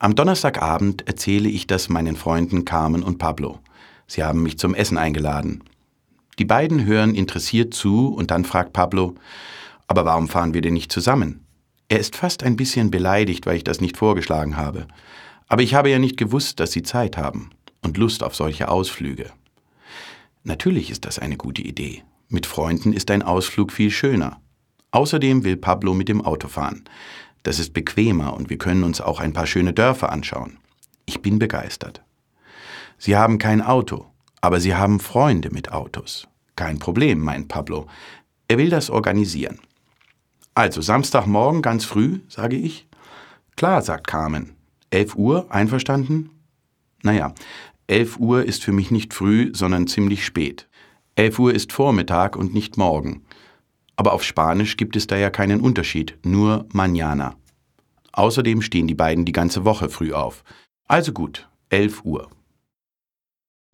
Am Donnerstagabend erzähle ich das meinen Freunden Carmen und Pablo. Sie haben mich zum Essen eingeladen. Die beiden hören interessiert zu und dann fragt Pablo: Aber warum fahren wir denn nicht zusammen? Er ist fast ein bisschen beleidigt, weil ich das nicht vorgeschlagen habe. Aber ich habe ja nicht gewusst, dass sie Zeit haben und Lust auf solche Ausflüge. Natürlich ist das eine gute Idee. Mit Freunden ist ein Ausflug viel schöner. Außerdem will Pablo mit dem Auto fahren. Das ist bequemer und wir können uns auch ein paar schöne Dörfer anschauen. Ich bin begeistert. Sie haben kein Auto, aber sie haben Freunde mit Autos. Kein Problem, meint Pablo. Er will das organisieren. Also Samstagmorgen ganz früh, sage ich. Klar, sagt Carmen. 11 Uhr, einverstanden? Naja, 11 Uhr ist für mich nicht früh, sondern ziemlich spät. 11 Uhr ist Vormittag und nicht morgen. Aber auf Spanisch gibt es da ja keinen Unterschied, nur mañana. Außerdem stehen die beiden die ganze Woche früh auf. Also gut, 11 Uhr.